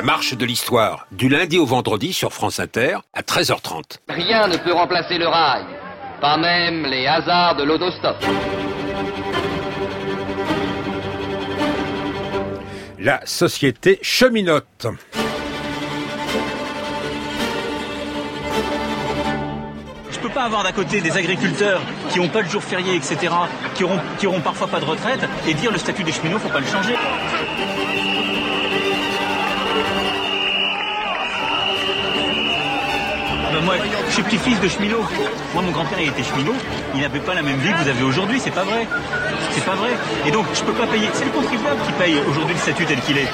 marche de l'histoire, du lundi au vendredi sur France Inter, à 13h30. Rien ne peut remplacer le rail, pas même les hasards de l'autostop. La société cheminote. Je peux pas avoir d'un côté des agriculteurs qui n'ont pas le jour férié, etc., qui auront parfois pas de retraite, et dire le statut des cheminots, faut pas le changer. Moi, je suis petit-fils de cheminot. Moi, mon grand-père, il était cheminot. Il n'avait pas la même vie que vous avez aujourd'hui. C'est pas vrai. C'est pas vrai. Et donc, je peux pas payer. C'est le contribuable qui paye aujourd'hui le statut tel qu'il est.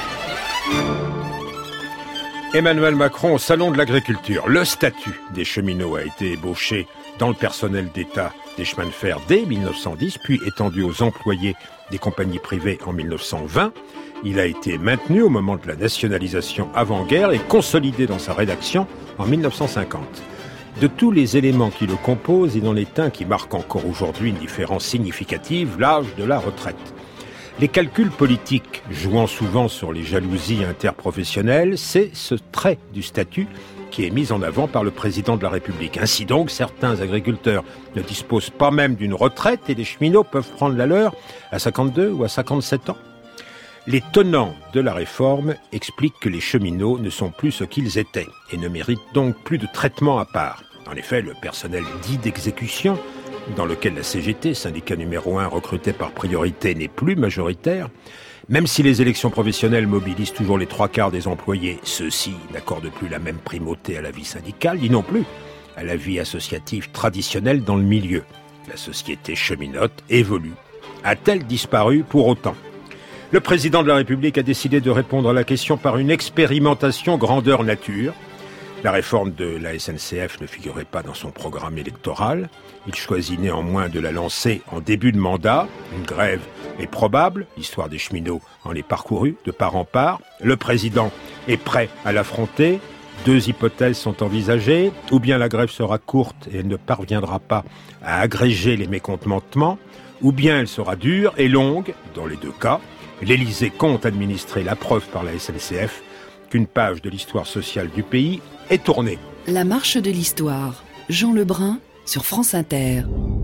Emmanuel Macron au Salon de l'Agriculture. Le statut des cheminots a été ébauché dans le personnel d'État des chemins de fer dès 1910, puis étendu aux employés des compagnies privées en 1920. Il a été maintenu au moment de la nationalisation avant-guerre et consolidé dans sa rédaction en 1950. De tous les éléments qui le composent, il en est un qui marque encore aujourd'hui une différence significative, l'âge de la retraite. Les calculs politiques jouant souvent sur les jalousies interprofessionnelles, c'est ce trait du statut qui est mis en avant par le président de la République. Ainsi donc, certains agriculteurs ne disposent pas même d'une retraite et les cheminots peuvent prendre la leur à 52 ou à 57 ans. Les tenants de la réforme expliquent que les cheminots ne sont plus ce qu'ils étaient et ne méritent donc plus de traitement à part. En effet, le personnel dit d'exécution, dans lequel la CGT, syndicat numéro 1 recruté par priorité, n'est plus majoritaire, même si les élections professionnelles mobilisent toujours les 3/4 des employés, ceux-ci n'accordent plus la même primauté à la vie syndicale, ni non plus à la vie associative traditionnelle dans le milieu. La société cheminote évolue. A-t-elle disparu pour autant ? Le président de la République a décidé de répondre à la question par une expérimentation grandeur nature. La réforme de la SNCF ne figurait pas dans son programme électoral. Il choisit néanmoins de la lancer en début de mandat. Une grève est probable. L'histoire des cheminots en est parcourue de part en part. Le président est prêt à l'affronter. 2 hypothèses sont envisagées. Ou bien la grève sera courte et elle ne parviendra pas à agréger les mécontentements. Ou bien elle sera dure et longue. Dans les 2 cas, l'Élysée compte administrer la preuve par la SNCF qu'une page de l'histoire sociale du pays est tournée. La marche de l'histoire. Jean Lebrun sur France Inter.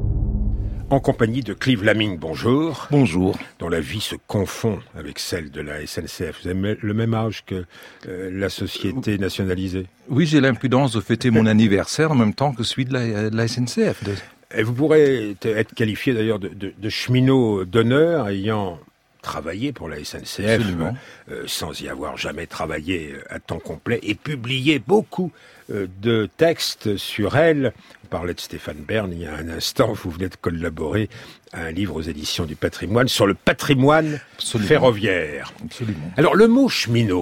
En compagnie de Clive Laming, bonjour. Bonjour. Dont la vie se confond avec celle de la SNCF. Vous avez le même âge que la société nationalisée. Oui, j'ai l'impudence de fêter mon anniversaire en même temps que celui de la SNCF. Et vous pourrez être qualifié d'ailleurs de cheminot d'honneur ayant travaillé pour la SNCF, sans y avoir jamais travaillé à temps complet, et publié beaucoup de textes sur elle. On parlait de Stéphane Bern il y a un instant, vous venez de collaborer à un livre aux éditions du Patrimoine sur le patrimoine ferroviaire. Absolument. Alors le mot cheminot,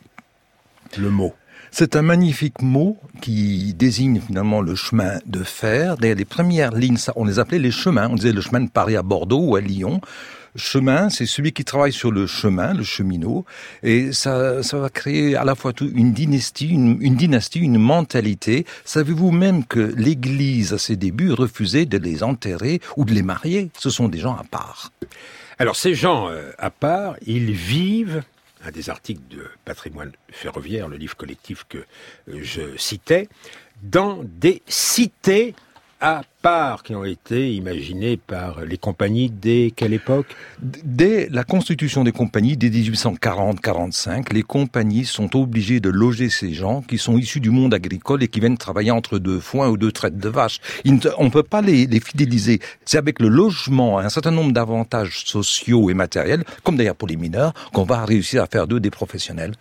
le mot. C'est un magnifique mot qui désigne finalement le chemin de fer. D'ailleurs, les premières lignes, on les appelait les chemins. On disait le chemin de Paris à Bordeaux ou à Lyon. Chemin, c'est celui qui travaille sur le chemin, le cheminot, et ça va créer à la fois une dynastie, une mentalité. Savez-vous même que l'Église, à ses débuts, refusait de les enterrer ou de les marier? Ce sont des gens à part. Alors ces gens à part, ils vivent, un des articles de Patrimoine ferroviaire, le livre collectif que je citais, dans des cités à part qui ont été imaginées par les compagnies dès quelle époque ? Dès la constitution des compagnies, dès 1840-45, les compagnies sont obligées de loger ces gens qui sont issus du monde agricole et qui viennent travailler entre 2 foins ou 2 traites de vaches. On ne peut pas les fidéliser. C'est avec le logement, un certain nombre d'avantages sociaux et matériels, comme d'ailleurs pour les mineurs, qu'on va réussir à faire d'eux des professionnels.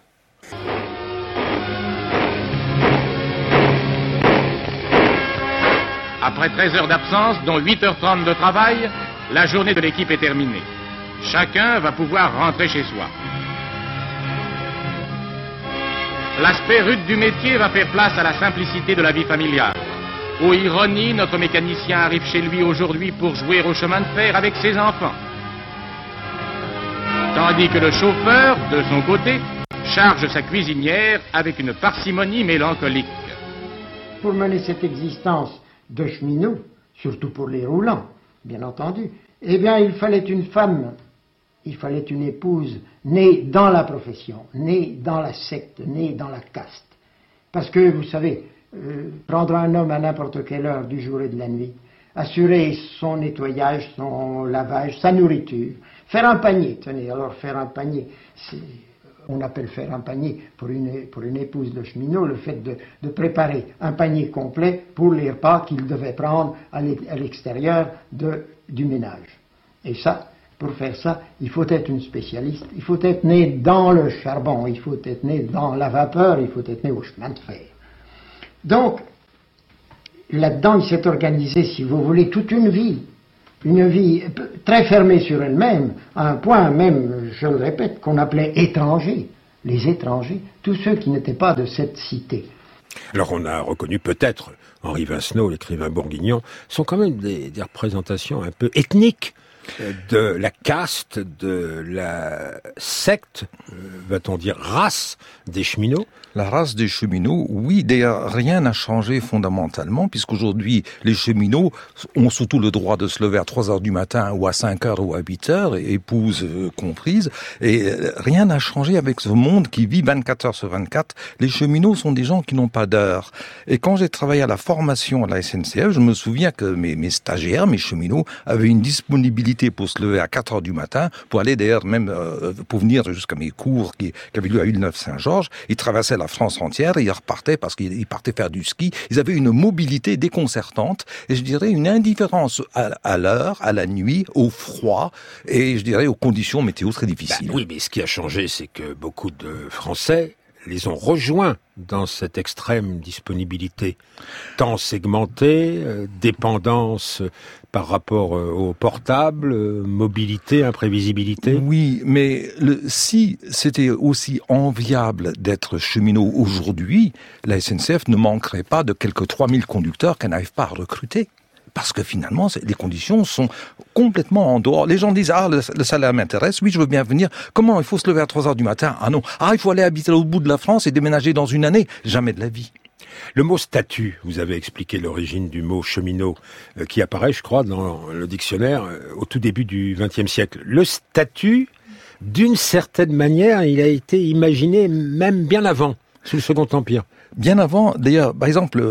Après 13 heures d'absence, dont 8h30 de travail, la journée de l'équipe est terminée. Chacun va pouvoir rentrer chez soi. L'aspect rude du métier va faire place à la simplicité de la vie familiale. Ô ironie, notre mécanicien arrive chez lui aujourd'hui pour jouer au chemin de fer avec ses enfants. Tandis que le chauffeur, de son côté, charge sa cuisinière avec une parcimonie mélancolique. Pour mener cette existence de cheminot, surtout pour les roulants, bien entendu, eh bien, il fallait une femme il fallait une épouse née dans la profession, née dans la secte, née dans la caste. Parce que, vous savez, prendre un homme à n'importe quelle heure du jour et de la nuit, assurer son nettoyage, son lavage, sa nourriture, faire un panier, tenez, alors faire un panier, on appelle faire un panier pour une épouse de cheminot, le fait de préparer un panier complet pour les repas qu'il devait prendre à l'extérieur du ménage. Et ça, pour faire ça, il faut être une spécialiste, il faut être né dans le charbon, il faut être né dans la vapeur, il faut être né au chemin de fer. Donc, là-dedans, il s'est organisé, si vous voulez, toute une vie très fermée sur elle-même, à un point même, je le répète, qu'on appelait étrangers. Les étrangers, tous ceux qui n'étaient pas de cette cité. Alors on a reconnu peut-être Henri Vincenot, l'écrivain bourguignon, sont quand même des représentations un peu ethniques de la caste, de la secte, va-t-on dire race des cheminots. La race des cheminots, oui, d'ailleurs, rien n'a changé fondamentalement, puisqu'aujourd'hui, les cheminots ont surtout le droit de se lever à 3 heures du matin, ou à 5 heures, ou à 8 heures, épouses comprises, et rien n'a changé avec ce monde qui vit 24 heures sur 24. Les cheminots sont des gens qui n'ont pas d'heure. Et quand j'ai travaillé à la formation à la SNCF, je me souviens que mes stagiaires, mes cheminots, avaient une disponibilité pour se lever à 4 heures du matin, pour aller d'ailleurs même, pour venir jusqu'à mes cours qui avaient lieu à Villeneuve-Saint-Georges. Ils traversaient la France entière et ils repartaient parce qu'ils partaient faire du ski. Ils avaient une mobilité déconcertante et je dirais une indifférence à l'heure, à la nuit, au froid et je dirais aux conditions météo très difficiles. Oui, mais ce qui a changé, c'est que beaucoup de Français les ont rejoints dans cette extrême disponibilité, temps segmenté, dépendance par rapport au portable, mobilité, imprévisibilité. Oui, mais si c'était aussi enviable d'être cheminot aujourd'hui, la SNCF ne manquerait pas de quelques 3000 conducteurs qu'elle n'arrive pas à recruter. Parce que finalement, les conditions sont complètement en dehors. Les gens disent, le salaire m'intéresse, oui, je veux bien venir. Comment, il faut se lever à 3 heures du matin? Ah non, il faut aller habiter au bout de la France et déménager dans une année. Jamais de la vie. Le mot statut, vous avez expliqué l'origine du mot cheminot, qui apparaît, je crois, dans le dictionnaire au tout début du XXe siècle. Le statut, d'une certaine manière, il a été imaginé même bien avant, sous le Second Empire. Bien avant, d'ailleurs, par exemple,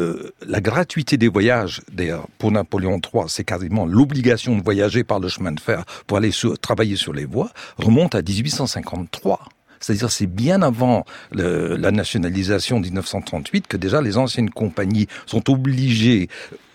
la gratuité des voyages, d'ailleurs, pour Napoléon III, c'est quasiment l'obligation de voyager par le chemin de fer pour aller travailler sur les voies, remonte à 1853. C'est-à-dire, c'est bien avant la nationalisation de 1938 que déjà les anciennes compagnies sont obligées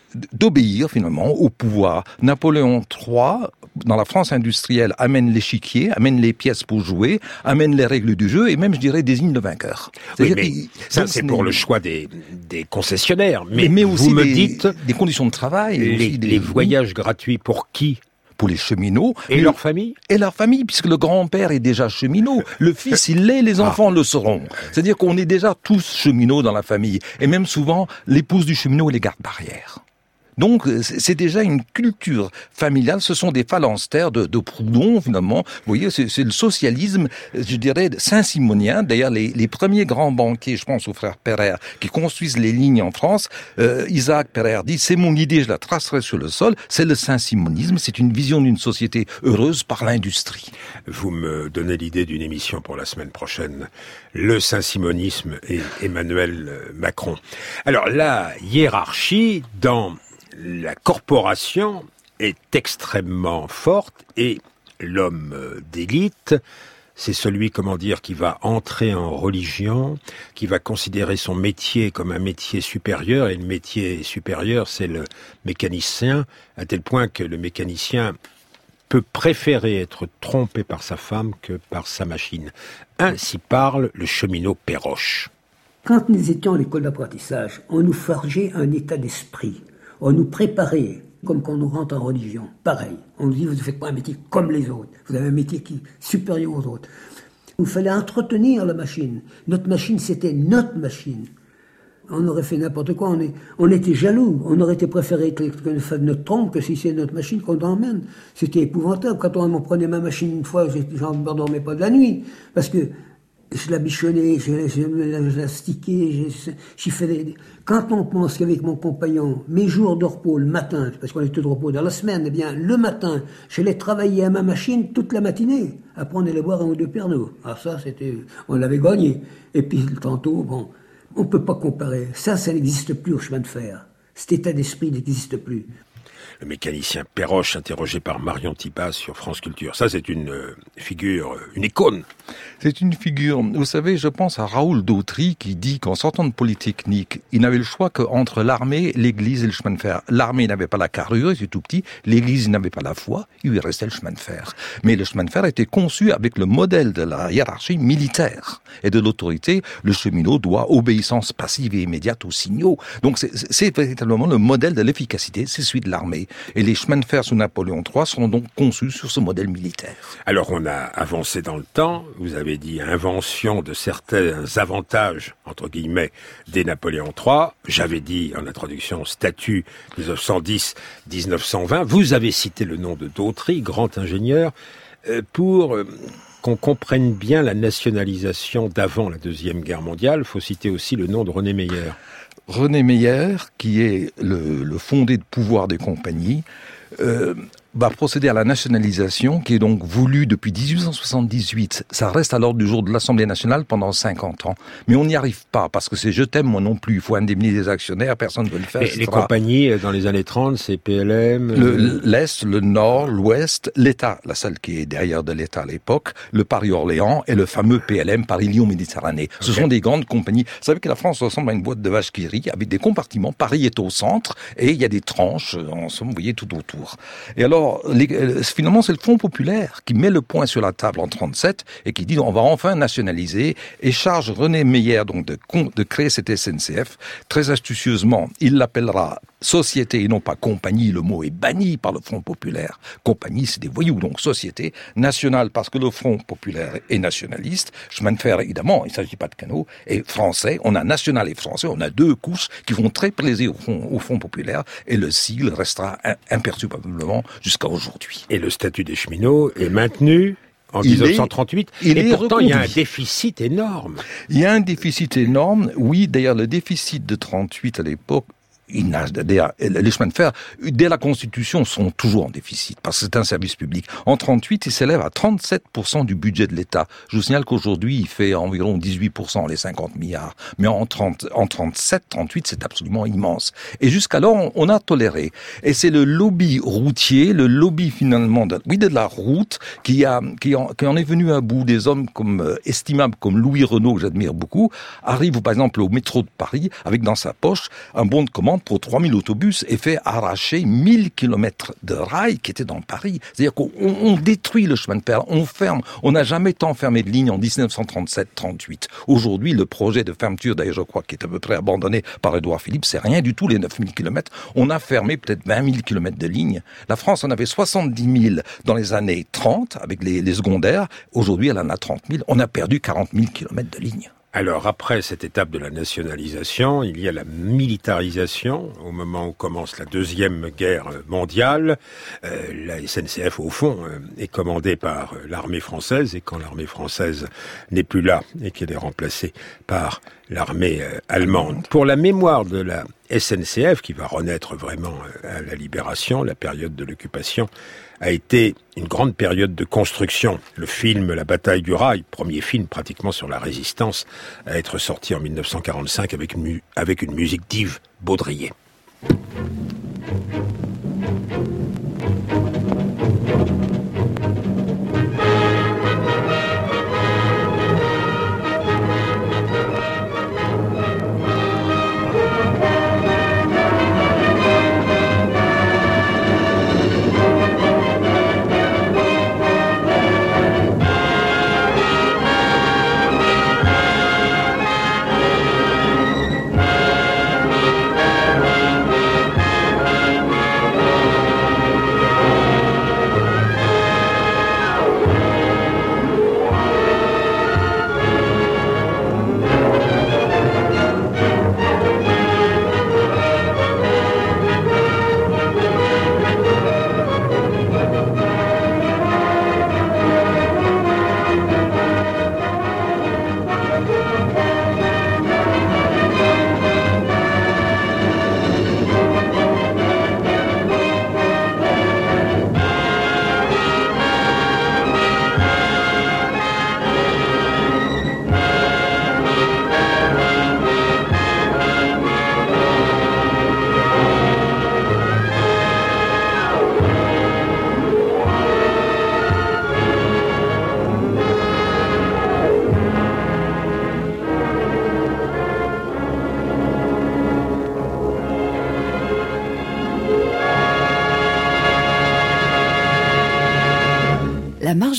d'obéir finalement au pouvoir. Napoléon III, dans la France industrielle, amène l'échiquier, amène les pièces pour jouer, amène les règles du jeu et même, je dirais, désigne le vainqueur. Oui, mais ça, c'est pour le choix des concessionnaires. Mais aussi vous me dites des conditions de travail. Les voyages gratuits pour qui? Pour les cheminots. Et leur famille? Et leur famille, puisque le grand-père est déjà cheminot. Le fils, il l'est, les enfants le seront. C'est-à-dire qu'on est déjà tous cheminots dans la famille. Et même souvent, l'épouse du cheminot est les gardes-barrières. Donc, c'est déjà une culture familiale. Ce sont des phalanstères de Proudhon, finalement. Vous voyez, c'est le socialisme, je dirais, saint-simonien. D'ailleurs, les premiers grands banquiers, je pense aux frères Pereire, qui construisent les lignes en France, Isaac Pereire dit, c'est mon idée, je la tracerai sur le sol. C'est le saint-simonisme. C'est une vision d'une société heureuse par l'industrie. Vous me donnez l'idée d'une émission pour la semaine prochaine. Le saint-simonisme et Emmanuel Macron. Alors, la hiérarchie dans la corporation est extrêmement forte et l'homme d'élite, c'est celui, qui va entrer en religion, qui va considérer son métier comme un métier supérieur, et le métier supérieur, c'est le mécanicien, à tel point que le mécanicien peut préférer être trompé par sa femme que par sa machine. Ainsi parle le cheminot Péroche. Quand nous étions à l'école d'apprentissage, on nous forgeait un état d'esprit. On nous préparait, comme quand on rentre en religion, pareil. On nous dit, vous ne faites pas un métier comme les autres. Vous avez un métier qui est supérieur aux autres. Il fallait entretenir la machine. Notre machine, c'était notre machine. On aurait fait n'importe quoi. On était jaloux. On aurait été préféré que notre trompe que si c'est notre machine qu'on emmène. C'était épouvantable. Quand on prenait ma machine une fois, j'en ne dormais pas de la nuit. Parce que je l'ai bichonné, je l'ai astiqué, j'ai fait des... Quand on pense qu'avec mon compagnon, mes jours de repos le matin, parce qu'on était de repos dans la semaine, eh bien, le matin, je l'ai travaillé à ma machine toute la matinée. Après, on allait boire un ou deux Pernod. Alors ça, on l'avait gagné. Et puis, tantôt, bon, on peut pas comparer. Ça n'existe plus au chemin de fer. Cet état d'esprit n'existe plus. Le mécanicien Perroche, interrogé par Marion Tipas sur France Culture. Ça, c'est une figure, une icône. C'est une figure. Vous savez, je pense à Raoul Dautry qui dit qu'en sortant de Polytechnique, il n'avait le choix qu'entre l'armée, l'église et le chemin de fer. L'armée n'avait pas la carrure, c'est tout petit. L'église n'avait pas la foi, il lui restait le chemin de fer. Mais le chemin de fer était conçu avec le modèle de la hiérarchie militaire et de l'autorité. Le cheminot doit obéissance passive et immédiate aux signaux. Donc c'est véritablement le modèle de l'efficacité, c'est celui de l'armée. Et les chemins de fer sous Napoléon III seront donc conçus sur ce modèle militaire. Alors on a avancé dans le temps, vous avez dit invention de certains avantages, entre guillemets, des Napoléon III. J'avais dit en introduction statut 1910-1920. Vous avez cité le nom de Dautry, grand ingénieur, pour qu'on comprenne bien la nationalisation d'avant la Deuxième Guerre mondiale. Il faut citer aussi le nom de René Meyer. René Meyer, qui est le fondé de pouvoir des compagnies, va procéder à la nationalisation qui est donc voulue depuis 1878. Ça reste à l'ordre du jour de l'Assemblée nationale pendant 50 ans. Mais on n'y arrive pas parce que c'est je t'aime moi non plus. Il faut indemniser les actionnaires, personne ne veut le faire. Les compagnies dans les années 30, c'est PLM. L'Est, le Nord, l'Ouest, l'État, la seule qui est derrière de l'État à l'époque, le Paris-Orléans et le fameux PLM, Paris-Lyon-Méditerranée. Ce sont des grandes compagnies. Vous savez que la France ressemble à une boîte de vache qui rit avec des compartiments. Paris est au centre et il y a des tranches, en somme, vous voyez, tout autour. Et alors, finalement, c'est le Front populaire qui met le point sur la table en 1937 et qui dit on va enfin nationaliser et charge René Meyer donc de créer cette SNCF. Très astucieusement, il l'appellera société et non pas compagnie. Le mot est banni par le Front populaire. Compagnie, c'est des voyous, donc société nationale parce que le Front populaire est nationaliste. Chemin de fer, évidemment, il ne s'agit pas de canaux. Et français, on a national et français, on a deux couches qui vont très plaisir au Front populaire et le sigle restera imperturbablement jusqu'à aujourd'hui. Et le statut des cheminots est maintenu en 1938, et pourtant il y a un déficit énorme. Il y a un déficit énorme, oui, d'ailleurs le déficit de 38 à l'époque, les chemins de fer, dès la Constitution, sont toujours en déficit, parce que c'est un service public. En 38, il s'élève à 37% du budget de l'État. Je vous signale qu'aujourd'hui, il fait environ 18%, les 50 milliards. Mais en 37, 38, c'est absolument immense. Et jusqu'alors, on a toléré. Et c'est le lobby routier, le lobby finalement de la route, qui en est venu à bout. Des hommes estimables comme Louis Renault, que j'admire beaucoup, arrivent par exemple au métro de Paris, avec dans sa poche un bon de commande pour 3000 autobus et fait arracher 1000 km de rails qui étaient dans Paris. C'est-à-dire qu'on détruit le chemin de fer, on ferme. On n'a jamais tant fermé de lignes en 1937-38. Aujourd'hui, le projet de fermeture, d'ailleurs je crois, qui est à peu près abandonné par Édouard Philippe, c'est rien du tout les 9000 km. On a fermé peut-être 20 000 km de lignes. La France en avait 70 000 dans les années 30 avec les secondaires. Aujourd'hui, elle en a 30 000. On a perdu 40 000 km de lignes. Alors après cette étape de la nationalisation, il y a la militarisation au moment où commence la Deuxième Guerre mondiale. La SNCF au fond est commandée par l'armée française et quand l'armée française n'est plus là et qu'elle est remplacée par l'armée allemande. Pour la mémoire de la SNCF qui va renaître vraiment à la libération, la période de l'occupation a été une grande période de construction. Le film La bataille du rail, premier film pratiquement sur la résistance, à être sorti en 1945 avec une musique d'Yves Baudrier.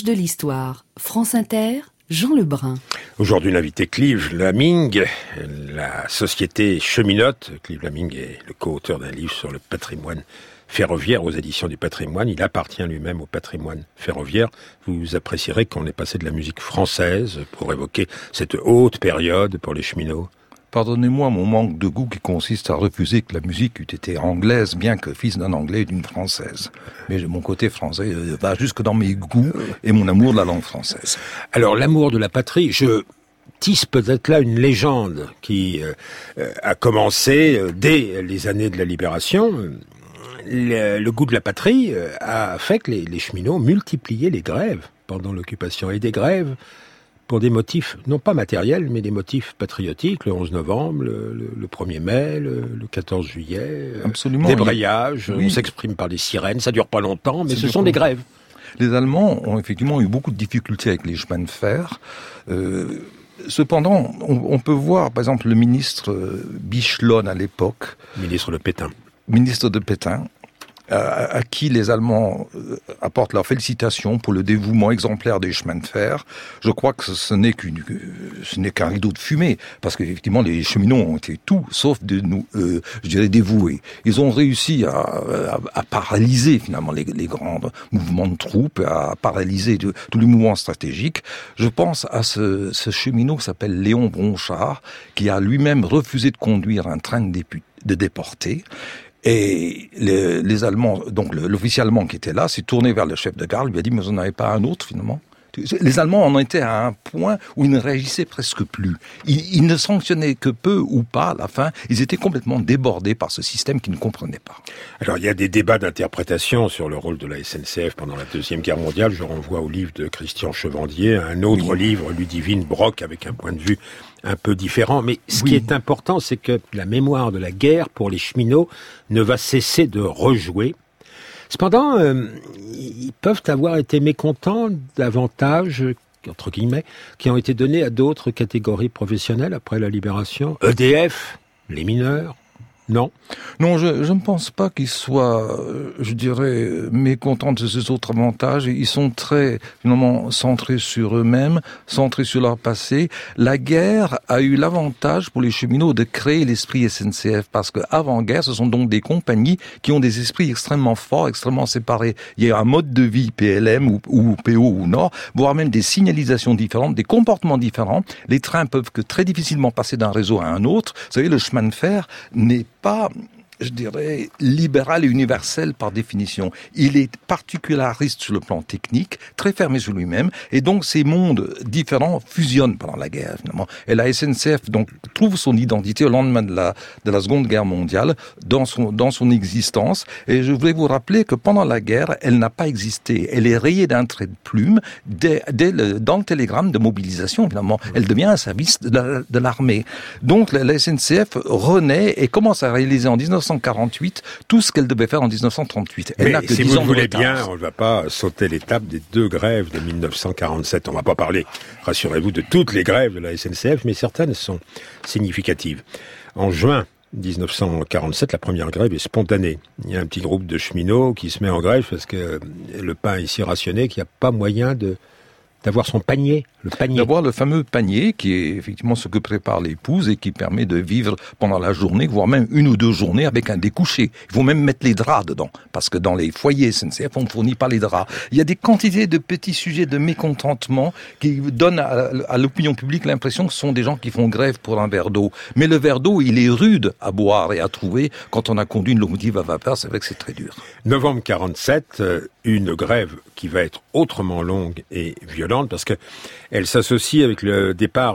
page de l'histoire. France Inter, Jean Lebrun. Aujourd'hui, l'invité Clive Laming, la société cheminote. Clive Laming est le co-auteur d'un livre sur le patrimoine ferroviaire aux éditions du patrimoine. Il appartient lui-même au patrimoine ferroviaire. Vous apprécierez qu'on ait passé de la musique française pour évoquer cette haute période pour les cheminots. Pardonnez-moi mon manque de goût qui consiste à refuser que la musique eût été anglaise, bien que fils d'un anglais et d'une française. Mais mon côté français va jusque dans mes goûts et mon amour de la langue française. Alors, l'amour de la patrie, je tisse peut-être là une légende qui a commencé dès les années de la Libération. Le goût de la patrie a fait que les cheminots multipliaient les grèves pendant l'occupation. Et des grèves pour des motifs, non pas matériels, mais des motifs patriotiques, le 11 novembre, le 1er mai, le 14 juillet, absolument, débrayage, oui. On s'exprime par des sirènes, ça dure pas longtemps, mais ce sont des grèves. Les Allemands ont effectivement eu beaucoup de difficultés avec les chemins de fer. Cependant, on peut voir, par exemple, le ministre Bichelon à l'époque. Ministre de Pétain, à qui les Allemands apportent leurs félicitations pour le dévouement exemplaire des chemins de fer. Je crois que ce n'est qu'un rideau de fumée, parce qu'effectivement les cheminots ont été tout sauf dévoués. Ils ont réussi à paralyser finalement les grands mouvements de troupes, à paralyser tous les mouvements stratégiques. Je pense à ce cheminot qui s'appelle Léon Bronchard, qui a lui-même refusé de conduire un train de déportés. Et les Allemands, donc l'officier allemand qui était là, s'est tourné vers le chef de gare, lui a dit « mais vous n'en avez pas un autre finalement ?» Les Allemands en étaient à un point où ils ne réagissaient presque plus. Ils ne sanctionnaient que peu ou pas à la fin. Ils étaient complètement débordés par ce système qu'ils ne comprenaient pas. Alors il y a des débats d'interprétation sur le rôle de la SNCF pendant la Deuxième Guerre mondiale. Je renvoie au livre de Christian Chevandier, un autre livre, Ludivine Brock, avec un point de vue un peu différent. Mais ce qui est important, c'est que la mémoire de la guerre pour les cheminots ne va cesser de rejouer. Cependant, ils peuvent avoir été mécontents d'avantages, entre guillemets, qui ont été donnés à d'autres catégories professionnelles après la Libération. EDF, les mineurs, non ? Non, je ne pense pas qu'ils soient, je dirais, mécontents de ces autres avantages. Ils sont très, finalement, centrés sur eux-mêmes, centrés sur leur passé. La guerre a eu l'avantage pour les cheminots de créer l'esprit SNCF, parce qu'avant-guerre, ce sont donc des compagnies qui ont des esprits extrêmement forts, extrêmement séparés. Il y a un mode de vie PLM ou PO ou Nord, voire même des signalisations différentes, des comportements différents. Les trains peuvent que très difficilement passer d'un réseau à un autre. Vous savez, le chemin de fer n'est pas, je dirais, libéral et universel par définition. Il est particulariste sur le plan technique, très fermé sur lui-même, et donc ces mondes différents fusionnent pendant la guerre, finalement. Et la SNCF, donc, trouve son identité au lendemain de la Seconde Guerre mondiale, dans son existence. Et je voulais vous rappeler que pendant la guerre, elle n'a pas existé. Elle est rayée d'un trait de plume dans le télégramme de mobilisation, finalement. Elle devient un service de l'armée. Donc, la SNCF renaît et commence à réaliser en 1948 tout ce qu'elle devait faire en 1938. Elle n'a que 10 ans de retard. Si vous le voulez bien, on ne va pas sauter l'étape des deux grèves de 1947. On ne va pas parler, rassurez-vous, de toutes les grèves de la SNCF, mais certaines sont significatives. En juin 1947, la première grève est spontanée. Il y a un petit groupe de cheminots qui se met en grève parce que le pain est si rationné qu'il n'y a pas moyen d'avoir son panier, le panier. D'avoir le fameux panier qui est effectivement ce que prépare l'épouse et qui permet de vivre pendant la journée, voire même 1 ou 2 journées avec un découché. Il faut même mettre les draps dedans, parce que dans les foyers SNCF, on ne fournit pas les draps. Il y a des quantités de petits sujets de mécontentement qui donnent à l'opinion publique l'impression que ce sont des gens qui font grève pour un verre d'eau. Mais le verre d'eau, il est rude à boire et à trouver quand on a conduit une locomotive à vapeur. C'est vrai que c'est très dur. Novembre 47, une grève qui va être autrement longue et violente parce que elle s'associe avec le départ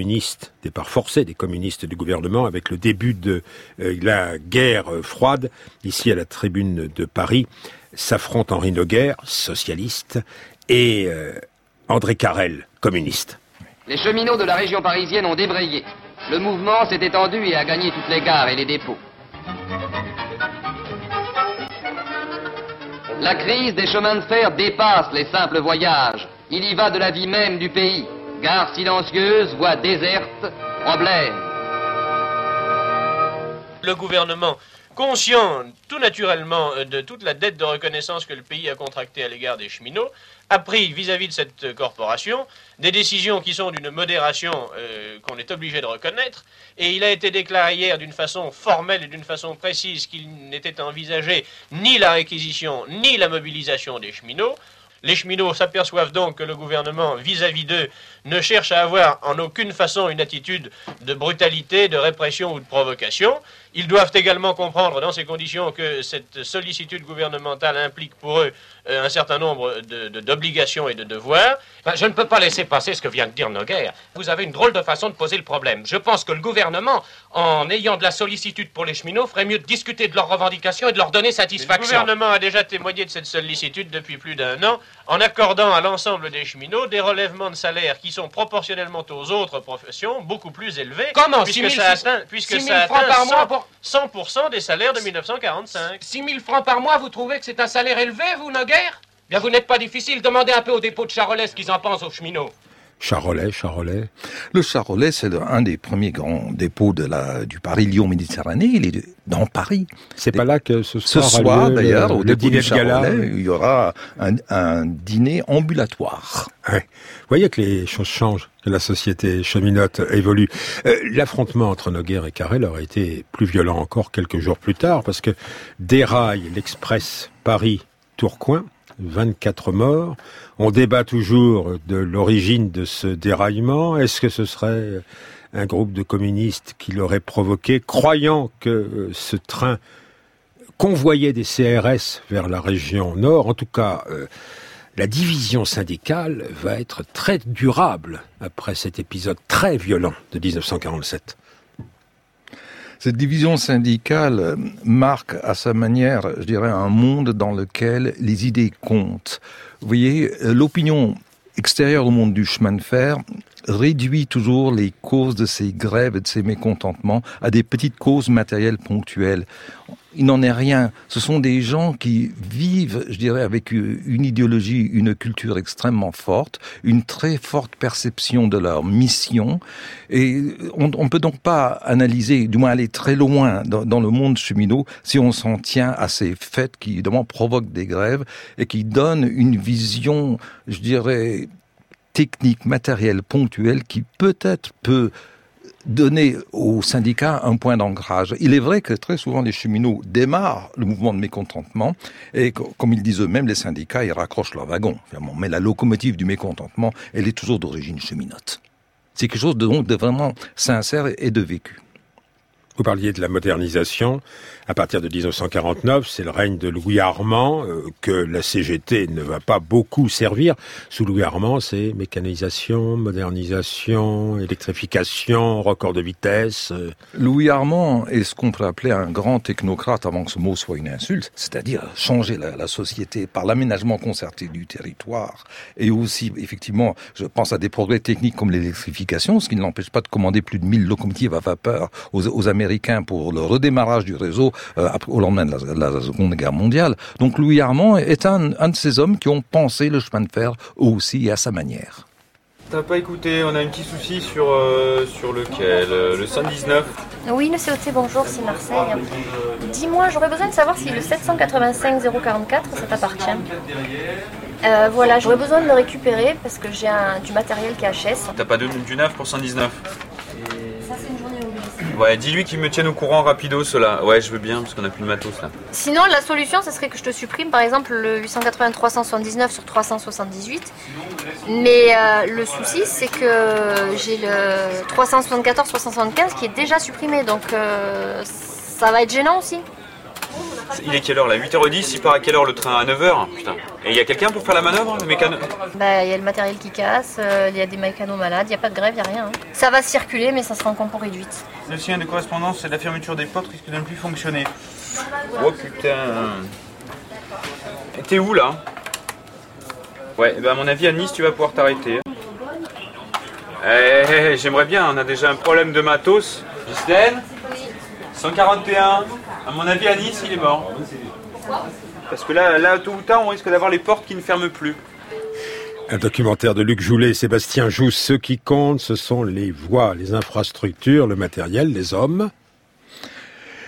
forcé des communistes du gouvernement, avec le début de la guerre froide. Ici, à la tribune de Paris, s'affrontent Henri Noguer, socialiste, et André Carrel, communiste. Les cheminots de la région parisienne ont débrayé. Le mouvement s'est étendu et a gagné toutes les gares et les dépôts. La crise des chemins de fer dépasse les simples voyages. Il y va de la vie même du pays. Gares silencieuses, voies désertes, problèmes. Le gouvernement conscient tout naturellement de toute la dette de reconnaissance que le pays a contractée à l'égard des cheminots, a pris vis-à-vis de cette corporation des décisions qui sont d'une modération qu'on est obligé de reconnaître, et il a été déclaré hier d'une façon formelle et d'une façon précise qu'il n'était envisagé ni la réquisition ni la mobilisation des cheminots. Les cheminots s'aperçoivent donc que le gouvernement, vis-à-vis d'eux, ne cherche à avoir en aucune façon une attitude de brutalité, de répression ou de provocation. Ils doivent également comprendre dans ces conditions que cette sollicitude gouvernementale implique pour eux un certain nombre d'obligations et de devoirs. Je ne peux pas laisser passer ce que vient de dire Noguer. Vous avez une drôle de façon de poser le problème. Je pense que le gouvernement, en ayant de la sollicitude pour les cheminots, ferait mieux de discuter de leurs revendications et de leur donner satisfaction. Le gouvernement a déjà témoigné de cette sollicitude depuis plus d'1 an, en accordant à l'ensemble des cheminots des relèvements de salaire qui sont proportionnellement aux autres professions beaucoup plus élevés. Comment? Puisque ça atteint 100% des salaires de 1945. 6 000 francs par mois, vous trouvez que c'est un salaire élevé, vous, Noguer? Bien, vous n'êtes pas difficile. Demandez un peu au dépôt de Charolais ce qu'ils en pensent aux cheminots. Charolais. Le Charolais, c'est un des premiers grands dépôts du Paris-Lyon-Méditerranée. Il est dans Paris. C'est pas là que ce soir d'ailleurs, au dépôt dîner du de gala. Charolais, il y aura un dîner ambulatoire. Ouais. Vous voyez que les choses changent, que la société cheminote évolue. L'affrontement entre Noguer et Carrel aurait été plus violent encore quelques jours plus tard, parce que déraille l'express Paris-Tourcoing, 24 morts. On débat toujours de l'origine de ce déraillement. Est-ce que ce serait un groupe de communistes qui l'aurait provoqué, croyant que ce train convoyait des CRS vers la région nord? En tout cas, la division syndicale va être très durable après cet épisode très violent de 1947. Cette division syndicale marque à sa manière, je dirais, un monde dans lequel les idées comptent. Vous voyez, l'opinion extérieure au monde du chemin de fer réduit toujours les causes de ces grèves et de ces mécontentements à des petites causes matérielles ponctuelles. Il n'en est rien. Ce sont des gens qui vivent, je dirais, avec une idéologie, une culture extrêmement forte, une très forte perception de leur mission. Et on ne peut donc pas analyser, du moins aller très loin dans le monde cheminot, si on s'en tient à ces faits qui, évidemment, provoquent des grèves et qui donnent une vision, je dirais, technique, matérielle, ponctuelle, qui peut-être peut donner aux syndicats un point d'ancrage. Il est vrai que très souvent les cheminots démarrent le mouvement de mécontentement et comme ils disent eux-mêmes, les syndicats, ils raccrochent leur wagon. Mais la locomotive du mécontentement, elle est toujours d'origine cheminote. C'est quelque chose de vraiment sincère et de vécu. Vous parliez de la modernisation. À partir de 1949, c'est le règne de Louis Armand que la CGT ne va pas beaucoup servir. Sous Louis Armand, c'est mécanisation, modernisation, électrification, record de vitesse. Louis Armand est ce qu'on peut appeler un grand technocrate avant que ce mot soit une insulte, c'est-à-dire changer la société par l'aménagement concerté du territoire et aussi, effectivement, je pense à des progrès techniques comme l'électrification, ce qui ne l'empêche pas de commander plus de 1000 locomotives à vapeur aux Américains pour le redémarrage du réseau au lendemain de la Seconde Guerre mondiale. Donc Louis Armand est un de ces hommes qui ont pensé le chemin de fer aussi et à sa manière. T'as pas écouté, on a un petit souci sur lequel le 119. Oui, le COT, bonjour, c'est Marseille. Dis-moi, j'aurais besoin de savoir si le 785 044, ça t'appartient. Voilà, j'aurais besoin de le récupérer parce que j'ai du matériel qui est HS. T'as pas du neuf pour 119? Ça, c'est une journée obligée. Ouais, dis-lui qu'il me tienne au courant rapido, cela. Ouais, je veux bien, parce qu'on a plus de matos, là. Sinon, la solution, ce serait que je te supprime, par exemple, le 880 379 sur 378. Mais le souci, c'est que j'ai le 374 375 qui est déjà supprimé, donc ça va être gênant aussi. Il est quelle heure là? 8h10, il part à quelle heure le train? À 9h? Putain. Et il y a quelqu'un pour faire la manœuvre, le mécano? Bah, il y a le matériel qui casse, il y a des mécanos malades, il n'y a pas de grève, il n'y a rien. Ça va circuler, mais ça sera en compo réduite. Le signe de correspondance, c'est la fermeture des portes risque de ne plus fonctionner. Oh putain. Et t'es où là? Ouais, bah à mon avis à Nice tu vas pouvoir t'arrêter. J'aimerais bien, on a déjà un problème de matos. Justine 141. À mon avis, à Nice, il est mort. Parce que là, tôt ou tard, on risque d'avoir les portes qui ne ferment plus. Un documentaire de Luc Joulet et Sébastien Jousse. Ce qui compte, ce sont les voies, les infrastructures, le matériel, les hommes.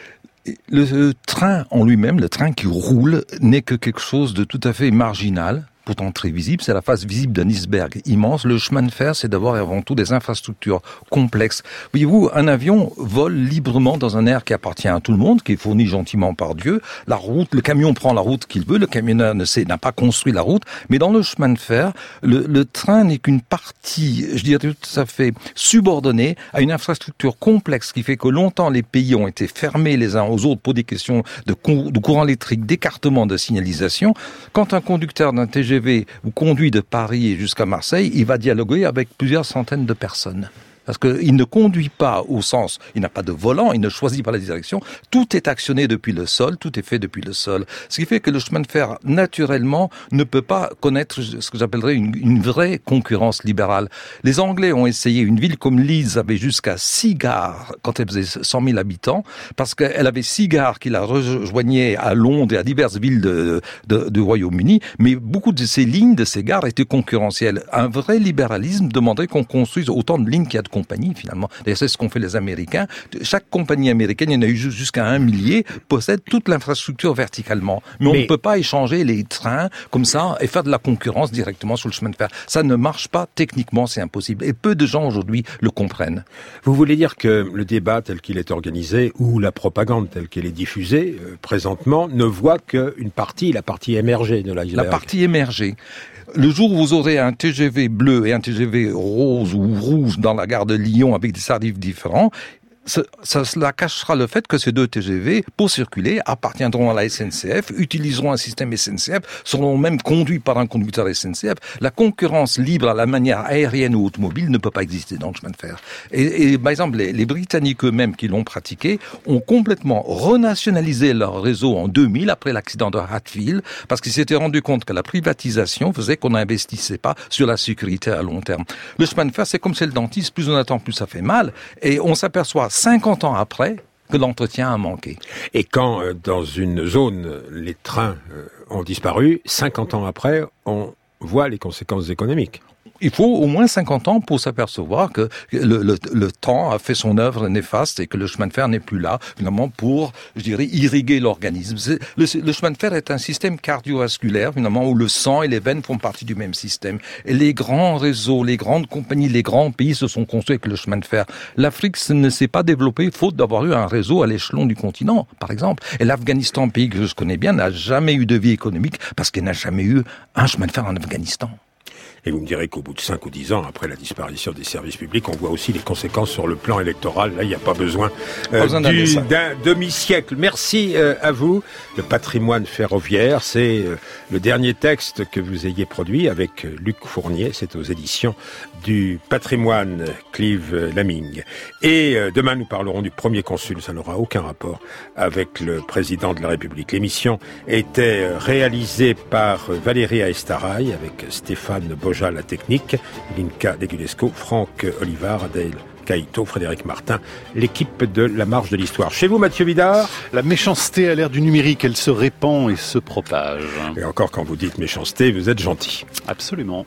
Le train en lui-même, le train qui roule, n'est que quelque chose de tout à fait marginal, pourtant très visible. C'est la face visible d'un iceberg immense. Le chemin de fer, c'est d'avoir avant tout des infrastructures complexes. Voyez-vous, un avion vole librement dans un air qui appartient à tout le monde, qui est fourni gentiment par Dieu. La route, le camion prend la route qu'il veut. Le camionneur n'a pas construit la route. Mais dans le chemin de fer, le train n'est qu'une partie, je dirais tout à fait subordonnée à une infrastructure complexe qui fait que longtemps les pays ont été fermés les uns aux autres pour des questions de courant électrique, d'écartement de signalisation. Quand un conducteur d'un TGV vous conduit de Paris jusqu'à Marseille, il va dialoguer avec plusieurs centaines de personnes. Parce qu'il ne conduit pas au sens, il n'a pas de volant, il ne choisit pas la direction. Tout est actionné depuis le sol, tout est fait depuis le sol. Ce qui fait que le chemin de fer, naturellement, ne peut pas connaître ce que j'appellerais une vraie concurrence libérale. Les Anglais ont essayé, une ville comme Leeds avait jusqu'à 6 gares quand elle faisait 100 000 habitants, parce qu'elle avait 6 gares qui la rejoignaient à Londres et à diverses villes du Royaume-Uni, mais beaucoup de ces lignes, de ces gares étaient concurrentielles. Un vrai libéralisme demanderait qu'on construise autant de lignes qu'il y a de compagnies, finalement. D'ailleurs, c'est ce qu'ont fait les Américains. Chaque compagnie américaine, il y en a eu jusqu'à 1 millier, possède toute l'infrastructure verticalement. Mais on ne peut pas échanger les trains comme ça et faire de la concurrence directement sur le chemin de fer. Ça ne marche pas techniquement, c'est impossible. Et peu de gens aujourd'hui le comprennent. Vous voulez dire que le débat tel qu'il est organisé ou la propagande telle qu'elle est diffusée présentement ne voit qu'une partie, la partie émergée de l'iceberg. La partie émergée. Le jour où vous aurez un TGV bleu et un TGV rose ou rouge dans la gare de Lyon avec des tarifs différents, cela cachera le fait que ces deux TGV, pour circuler, appartiendront à la SNCF, utiliseront un système SNCF, seront même conduits par un conducteur SNCF. La concurrence libre à la manière aérienne ou automobile ne peut pas exister dans le chemin de fer. Et par exemple, les Britanniques eux-mêmes qui l'ont pratiqué ont complètement renationalisé leur réseau en 2000 après l'accident de Hatfield, parce qu'ils s'étaient rendus compte que la privatisation faisait qu'on n'investissait pas sur la sécurité à long terme. Le chemin de fer, c'est comme c'est le dentiste, plus on attend, plus ça fait mal, et on s'aperçoit 50 ans après que l'entretien a manqué. Et quand dans une zone les trains ont disparu, 50 ans après, on voit les conséquences économiques. Il faut au moins 50 ans pour s'apercevoir que le temps a fait son œuvre néfaste et que le chemin de fer n'est plus là, finalement, pour, je dirais, irriguer l'organisme. Le chemin de fer est un système cardiovasculaire, finalement, où le sang et les veines font partie du même système. Et les grands réseaux, les grandes compagnies, les grands pays se sont construits avec le chemin de fer. L'Afrique ne s'est pas développée faute d'avoir eu un réseau à l'échelon du continent, par exemple. Et l'Afghanistan, pays que je connais bien, n'a jamais eu de vie économique parce qu'il n'a jamais eu un chemin de fer en Afghanistan. Et vous me direz qu'au bout de 5 ou 10 ans, après la disparition des services publics, on voit aussi les conséquences sur le plan électoral. Là, il n'y a pas besoin d'un demi-siècle. Merci à vous. Le patrimoine ferroviaire, c'est le dernier texte que vous ayez produit avec Luc Fournier. C'est aux éditions du patrimoine Clive Laming. Et demain, nous parlerons du premier consul. Ça n'aura aucun rapport avec le président de la République. L'émission était réalisée par Valérie Aestaraï avec Stéphane Boja la technique, Linka Degulesco, Franck Olivard, Adèle Caïto, Frédéric Martin, l'équipe de La Marche de l'Histoire. Chez vous, Mathieu Vidard? La méchanceté à l'ère du numérique, elle se répand et se propage. Et encore, quand vous dites méchanceté, vous êtes gentil. Absolument.